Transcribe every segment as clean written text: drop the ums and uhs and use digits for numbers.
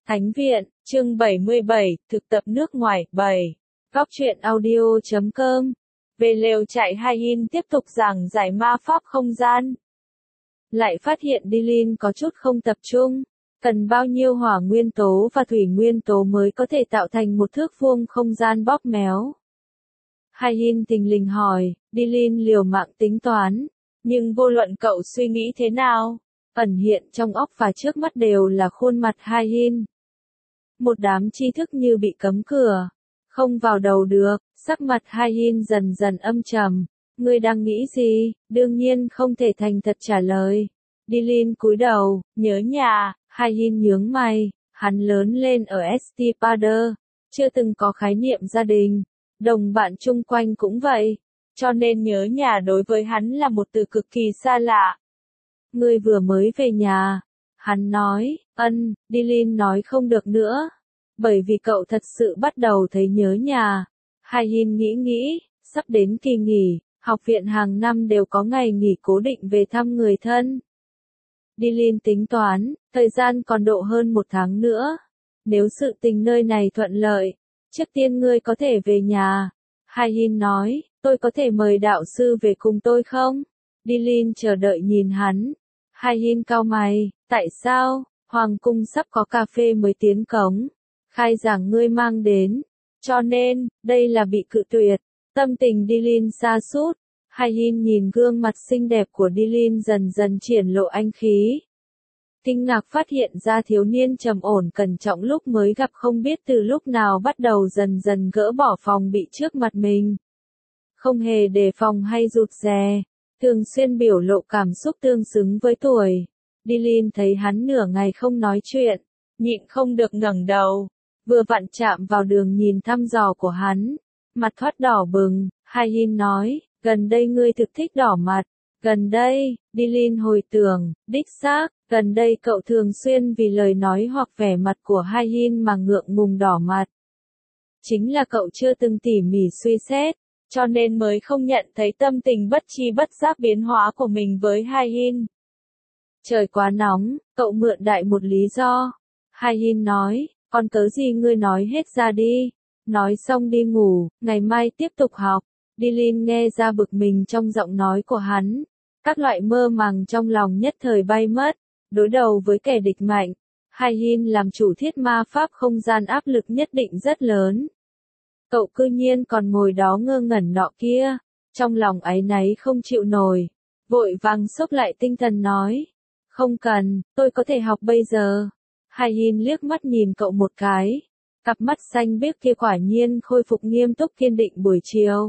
Thánh viện, chương 77, thực tập nước ngoài, 7. Góc truyện audio.com. Về lều trại Hai-hin tiếp tục giảng giải ma pháp không gian. Lại phát hiện Dilin có chút không tập trung. Cần bao nhiêu hỏa nguyên tố và thủy nguyên tố mới có thể tạo thành một thước vuông không gian bóp méo. Hai-hin thình lình hỏi, Dilin liều mạng tính toán. Nhưng vô luận cậu suy nghĩ thế nào, ẩn hiện trong óc và trước mắt đều là khuôn mặt Hai-hin. Một đám tri thức như bị cấm cửa, không vào đầu được, sắc mặt Hai-hin dần dần âm trầm. Ngươi đang nghĩ gì? Đương nhiên không thể thành thật trả lời. Dilin cúi đầu, nhớ nhà. Hai-hin nhướng mày, hắn lớn lên ở St. Pader, chưa từng có khái niệm gia đình, đồng bạn chung quanh cũng vậy, cho nên nhớ nhà đối với hắn là một từ cực kỳ xa lạ. Ngươi vừa mới về nhà, hắn nói, Dilin nói không được nữa, bởi vì cậu thật sự bắt đầu thấy nhớ nhà. Hai-hin nghĩ, sắp đến kỳ nghỉ, học viện hàng năm đều có ngày nghỉ cố định về thăm người thân. Dilin tính toán, thời gian còn độ hơn 1 tháng nữa. Nếu sự tình nơi này thuận lợi, trước tiên ngươi có thể về nhà. Hai-hin nói, tôi có thể mời đạo sư về cùng tôi không? Dilin chờ đợi nhìn hắn. Hai-hin cau mày, tại sao? Hoàng cung sắp có cà phê mới tiến cống. Khai giảng ngươi mang đến. Cho nên, đây là bị cự tuyệt. Tâm tình Dilin sa sút. Hai-hin nhìn gương mặt xinh đẹp của Dilin dần dần triển lộ anh khí. Kinh ngạc phát hiện ra thiếu niên trầm ổn cẩn trọng lúc mới gặp không biết từ lúc nào bắt đầu dần dần gỡ bỏ phòng bị trước mặt mình. Không hề đề phòng hay rụt rè, thường xuyên biểu lộ cảm xúc tương xứng với tuổi. Dilin thấy hắn nửa ngày không nói chuyện, nhịn không được ngẩng đầu, vừa vặn chạm vào đường nhìn thăm dò của hắn, mặt thoát đỏ bừng. Hai-hin nói, gần đây ngươi thực thích đỏ mặt. Gần đây, Dilin hồi tưởng, đích xác, gần đây cậu thường xuyên vì lời nói hoặc vẻ mặt của Hai-hin mà ngượng ngùng đỏ mặt. Chính là cậu chưa từng tỉ mỉ suy xét, cho nên mới không nhận thấy tâm tình bất tri bất giác biến hóa của mình với Hai-hin. Trời quá nóng, cậu mượn đại một lý do. Hai-hin nói, còn cớ gì ngươi nói hết ra đi. Nói xong đi ngủ, ngày mai tiếp tục học. Dilin nghe ra bực mình trong giọng nói của hắn. Các loại mơ màng trong lòng nhất thời bay mất. Đối đầu với kẻ địch mạnh, Hai-hin làm chủ thiết ma pháp không gian áp lực nhất định rất lớn. Cậu cư nhiên còn ngồi đó ngơ ngẩn nọ kia. Trong lòng áy náy không chịu nổi. Vội vàng xốc lại tinh thần nói. Không cần, tôi có thể học bây giờ. Hai-hin liếc mắt nhìn cậu một cái. Cặp mắt xanh biếc kia quả nhiên khôi phục nghiêm túc kiên định buổi chiều.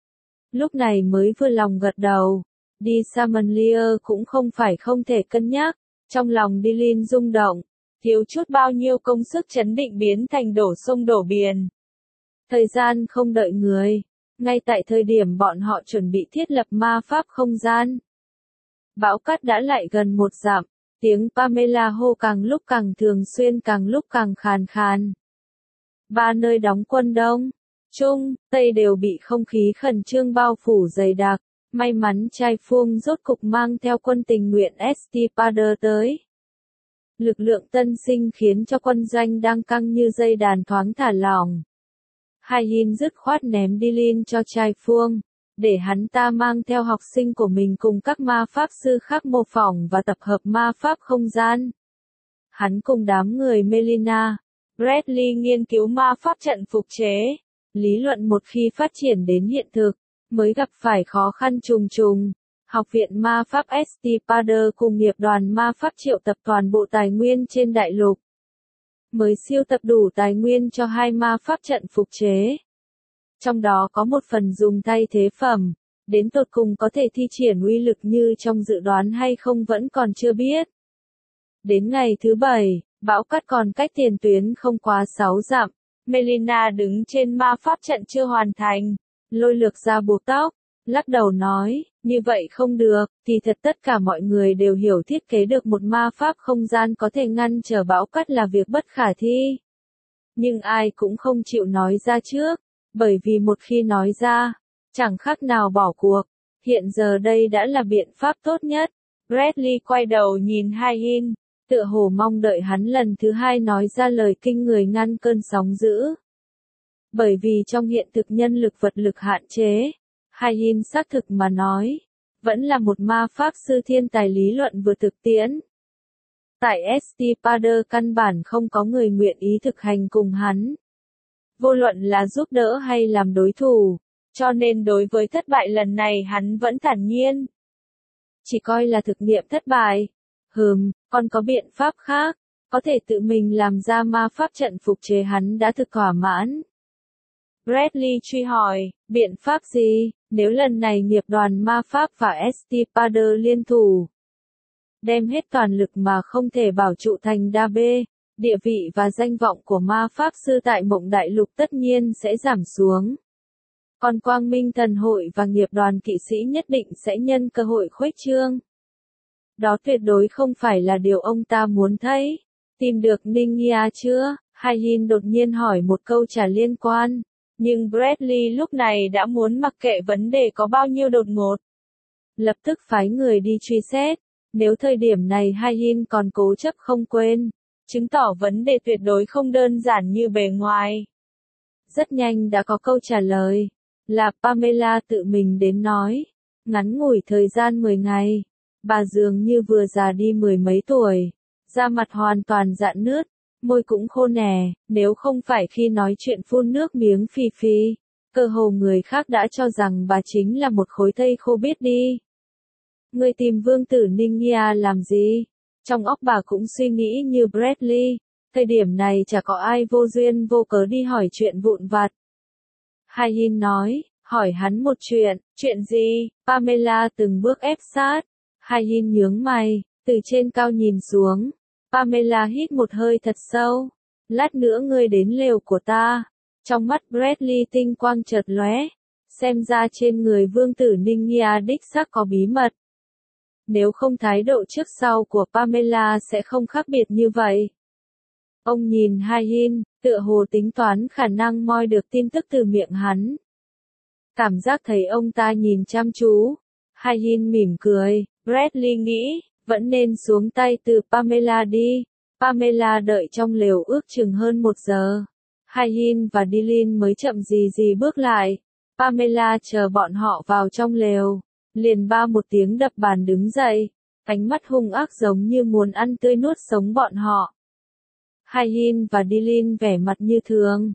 Lúc này mới vừa lòng gật đầu. Đi Samanlier cũng không phải không thể cân nhắc. Trong lòng Dilin rung động. Thiếu chút bao nhiêu công sức chấn định biến thành đổ sông đổ biển. Thời gian không đợi người. Ngay tại thời điểm bọn họ chuẩn bị thiết lập ma pháp không gian. Bão cát đã lại gần 1 dặm. Tiếng Pamela hô càng lúc càng thường xuyên càng lúc càng khàn khàn. 3 nơi đóng quân Đông, Trung, Tây đều bị không khí khẩn trương bao phủ dày đặc. May mắn Trai Phuông rốt cục mang theo quân tình nguyện St. Pader tới. Lực lượng tân sinh khiến cho quân doanh đang căng như dây đàn thoáng thả lỏng. Hai-hin dứt khoát ném Dilin cho Trai Phuông, để hắn ta mang theo học sinh của mình cùng các ma pháp sư khác mô phỏng và tập hợp ma pháp không gian. Hắn cùng đám người Melina, Bradley nghiên cứu ma pháp trận phục chế. Lý luận một khi phát triển đến hiện thực, mới gặp phải khó khăn trùng trùng. Học viện ma pháp St. Pader cùng nghiệp đoàn ma pháp triệu tập toàn bộ tài nguyên trên đại lục. Mới siêu tập đủ tài nguyên cho 2 ma pháp trận phục chế. Trong đó có một phần dùng thay thế phẩm, đến tột cùng có thể thi triển uy lực như trong dự đoán hay không vẫn còn chưa biết. Đến ngày thứ 7, bão cát còn cách tiền tuyến không quá 6 dặm. Melina đứng trên ma pháp trận chưa hoàn thành, lôi lược ra buộc tóc, lắc đầu nói, như vậy không được, thì thật tất cả mọi người đều hiểu thiết kế được một ma pháp không gian có thể ngăn trở bão cát là việc bất khả thi. Nhưng ai cũng không chịu nói ra trước, bởi vì một khi nói ra, chẳng khác nào bỏ cuộc. Hiện giờ đây đã là biện pháp tốt nhất. Bradley quay đầu nhìn Hai-hin, tựa hồ mong đợi hắn lần thứ hai nói ra lời kinh người ngăn cơn sóng dữ. Bởi vì trong hiện thực nhân lực vật lực hạn chế, Hai-hin xác thực mà nói, vẫn là một ma pháp sư thiên tài lý luận vừa thực tiễn. Tại Estipader căn bản không có người nguyện ý thực hành cùng hắn. Vô luận là giúp đỡ hay làm đối thủ, cho nên đối với thất bại lần này hắn vẫn thản nhiên. Chỉ coi là thực nghiệm thất bại. Còn có biện pháp khác, có thể tự mình làm ra ma pháp trận phục chế hắn đã thực thỏa mãn. Bradley truy hỏi, biện pháp gì, nếu lần này nghiệp đoàn ma pháp và Estipader liên thủ, đem hết toàn lực mà không thể bảo trụ thành đa bê, địa vị và danh vọng của ma pháp sư tại Mộng Đại Lục tất nhiên sẽ giảm xuống. Còn Quang Minh Thần Hội và nghiệp đoàn kỵ sĩ nhất định sẽ nhân cơ hội khuếch trương. Đó tuyệt đối không phải là điều ông ta muốn thấy. Tìm được Ningia chưa? Hai-hin đột nhiên hỏi một câu trả liên quan. Nhưng Bradley lúc này đã muốn mặc kệ vấn đề có bao nhiêu đột ngột. Lập tức phái người đi truy xét. Nếu thời điểm này Hai-hin còn cố chấp không quên, chứng tỏ vấn đề tuyệt đối không đơn giản như bề ngoài. Rất nhanh đã có câu trả lời. Là Pamela tự mình đến nói. Ngắn ngủi thời gian 10 ngày. Bà dường như vừa già đi 10 mấy tuổi. Da mặt hoàn toàn rạn nứt. Môi cũng khô nẻ. Nếu không phải khi nói chuyện phun nước miếng phì phì. Cơ hồ người khác đã cho rằng bà chính là một khối thây khô biết đi. Người tìm vương tử Ningia làm gì? Trong óc bà cũng suy nghĩ như Bradley. Thời điểm này chả có ai vô duyên vô cớ đi hỏi chuyện vụn vặt. Hai-hin nói, hỏi hắn một chuyện gì? Pamela từng bước ép sát. Hai-hin nhướng mày, từ trên cao nhìn xuống. Pamela hít một hơi thật sâu. Lát nữa ngươi đến lều của ta. Trong mắt Bradley tinh quang chợt lóe. Xem ra trên người vương tử Ningia đích xác có bí mật. Nếu không thái độ trước sau của Pamela sẽ không khác biệt như vậy. Ông nhìn Hai-hin, tựa hồ tính toán khả năng moi được tin tức từ miệng hắn. Cảm giác thấy ông ta nhìn chăm chú. Hai-hin mỉm cười, Bradley nghĩ, vẫn nên xuống tay từ Pamela đi. Pamela đợi trong lều ước chừng hơn 1 giờ. Hai-hin và Dylan mới chậm gì bước lại. Pamela chờ bọn họ vào trong lều. Liền ba một tiếng đập bàn đứng dậy. Ánh mắt hung ác giống như muốn ăn tươi nuốt sống bọn họ. Hai-hin và Dylan vẻ mặt như thường.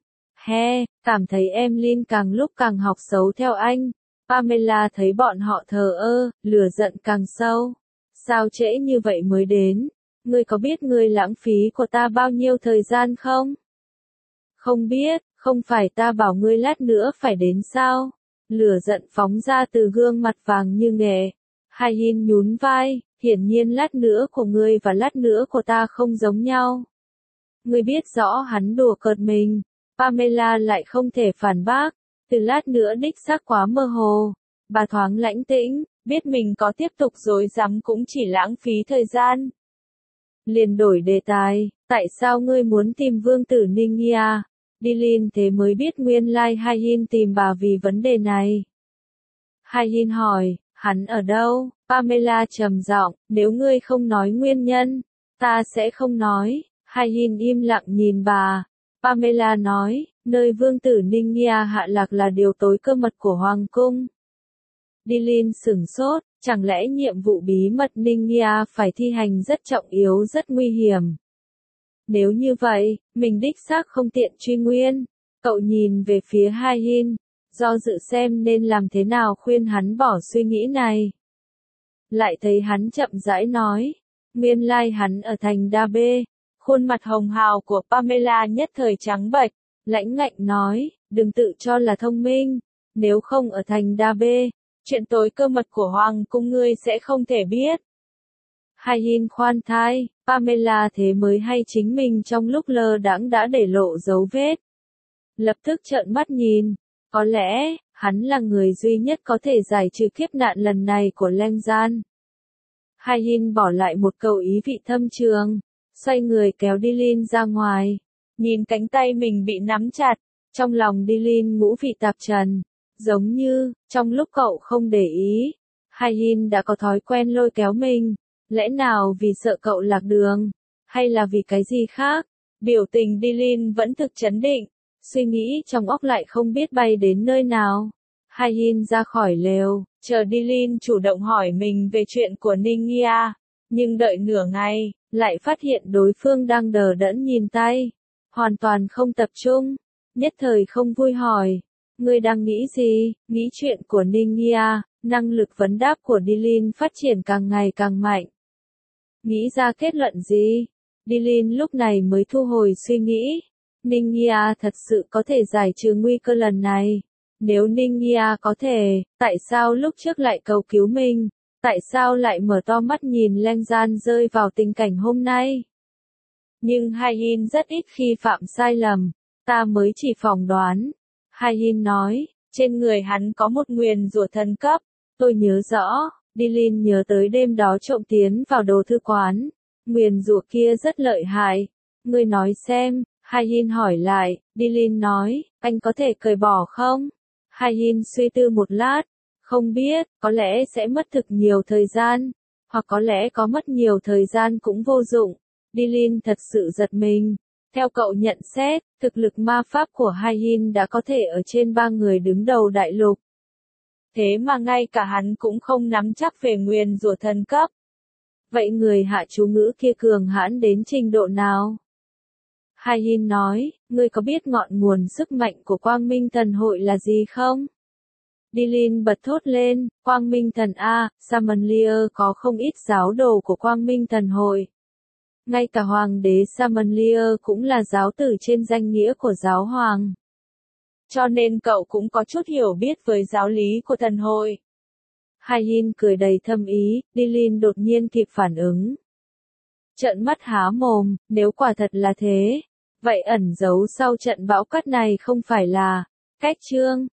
Cảm thấy em Lin càng lúc càng học xấu theo anh. Pamela thấy bọn họ thờ ơ, lửa giận càng sâu. Sao trễ như vậy mới đến? Ngươi có biết ngươi lãng phí của ta bao nhiêu thời gian không? Không biết, không phải ta bảo ngươi lát nữa phải đến sao? Lửa giận phóng ra từ gương mặt vàng như nghệ. Hai-hin nhún vai, hiển nhiên lát nữa của ngươi và lát nữa của ta không giống nhau. Ngươi biết rõ hắn đùa cợt mình. Pamela lại không thể phản bác. Từ lát nữa đích xác quá mơ hồ. Bà thoáng lãnh tĩnh, biết mình có tiếp tục dối rắm cũng chỉ lãng phí thời gian. Liền đổi đề tài, tại sao ngươi muốn tìm vương tử Ningia? Dylan thế mới biết nguyên lai Hai-hin tìm bà vì vấn đề này. Hai-hin hỏi, hắn ở đâu? Pamela trầm giọng, nếu ngươi không nói nguyên nhân, ta sẽ không nói. Hai-hin im lặng nhìn bà. Pamela nói, nơi vương tử Ningia hạ lạc là điều tối cơ mật của hoàng cung. Dylan sửng sốt, chẳng lẽ nhiệm vụ bí mật Ningia phải thi hành rất trọng yếu rất nguy hiểm. Nếu như vậy, mình đích xác không tiện truy nguyên. Cậu nhìn về phía Hai-hin, do dự xem nên làm thế nào khuyên hắn bỏ suy nghĩ này. Lại thấy hắn chậm rãi nói, nguyên lai hắn ở thành Đa Bê. Khuôn mặt hồng hào của Pamela nhất thời trắng bệch, lãnh ngạnh nói, đừng tự cho là thông minh, nếu không ở thành Đa Bê, chuyện tối cơ mật của hoàng cung ngươi sẽ không thể biết. Hai-hin khoan thai, Pamela thế mới hay chính mình trong lúc lơ đãng đã để lộ dấu vết. Lập tức trợn mắt nhìn, có lẽ, hắn là người duy nhất có thể giải trừ kiếp nạn lần này của Leng Gian. Hai-hin bỏ lại một câu ý vị thâm trường. Xoay người kéo Dylan ra ngoài. Nhìn cánh tay mình bị nắm chặt. Trong lòng Dylan ngũ vị tạp trần. Giống như, trong lúc cậu không để ý. Hai-hin đã có thói quen lôi kéo mình. Lẽ nào vì sợ cậu lạc đường. Hay là vì cái gì khác? Biểu tình Dilin vẫn thực trấn định, suy nghĩ trong óc lại không biết bay đến nơi nào. Haihin ra khỏi lều, chờ Dilin chủ động hỏi mình về chuyện của Ningya, nhưng đợi nửa ngày, lại phát hiện đối phương đang đờ đẫn nhìn tay, hoàn toàn không tập trung, nhất thời không vui hỏi. Ngươi đang nghĩ gì? Nghĩ chuyện của Ningya. Năng lực vấn đáp của Dilin phát triển càng ngày càng mạnh. Nghĩ ra kết luận gì? Dilin lúc này mới thu hồi suy nghĩ. Ningya thật sự có thể giải trừ nguy cơ lần này. Nếu Ningya có thể, tại sao lúc trước lại cầu cứu mình? Tại sao lại mở to mắt nhìn Leng Gian rơi vào tình cảnh hôm nay? Nhưng Haihin rất ít khi phạm sai lầm. Ta mới chỉ phỏng đoán. Haihin nói, trên người hắn có một nguyền rủa thần cấp. Tôi nhớ rõ, Dilin nhớ tới đêm đó trộm tiến vào đồ thư quán. Nguyền rủa kia rất lợi hại. Ngươi nói xem, Haihin hỏi lại, Dilin nói, anh có thể cởi bỏ không? Haihin suy tư một lát, không biết, có lẽ sẽ mất thực nhiều thời gian, hoặc có lẽ có mất nhiều thời gian cũng vô dụng. Dilin thật sự giật mình. Theo cậu nhận xét, thực lực ma pháp của Haihin đã có thể ở trên 3 người đứng đầu đại lục. Thế mà ngay cả hắn cũng không nắm chắc về nguyền rủa thần cấp. Vậy người hạ chú ngữ kia cường hãn đến trình độ nào? Haihin nói, ngươi có biết ngọn nguồn sức mạnh của Quang Minh Thần Hội là gì không? Dilin bật thốt lên, Quang Minh Thần A, Samanlier có không ít giáo đồ của Quang Minh Thần Hội. Ngay cả Hoàng đế Samanlier cũng là giáo tử trên danh nghĩa của giáo hoàng. Cho nên cậu cũng có chút hiểu biết với giáo lý của thần hội. Haihin cười đầy thâm ý, Dilin đột nhiên kịp phản ứng. Trợn mắt há mồm, nếu quả thật là thế, vậy ẩn giấu sau trận bão cát này không phải là cách chương